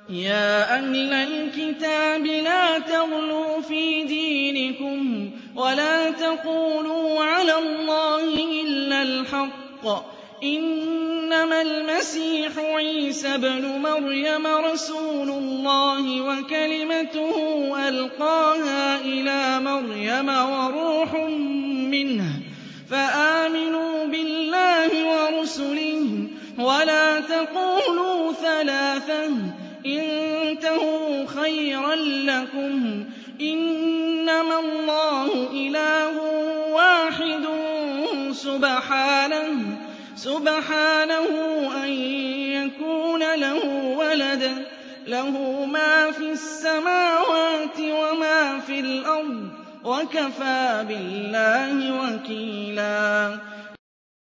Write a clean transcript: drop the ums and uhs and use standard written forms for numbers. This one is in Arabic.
يَا أَهْلَ الْكِتَابِ لَا تَغْلُوا فِي دِينِكُمْ وَلَا تَقُولُوا عَلَى اللَّهِ إِلَّا الْحَقَّ ۚ إِنَّمَا الْمَسِيحُ عِيسَى ابْنُ مَرْيَمَ رَسُولُ اللَّهِ وَكَلِمَتُهُ أَلْقَاهَا إِلَىٰ مَرْيَمَ وَرُوحٌ مِّنْهُ ۖ فَآمِنُوا بِاللَّهِ وَرُسُلِهِ وَلَا تَقُولُوا ثَلَاثَةٌ ۚ انتهوا خيرا لكم، إنما الله إله واحد سبحانه أن يكون له ولد، له ما في السماوات وما في الأرض، وكفى بالله وكيلا.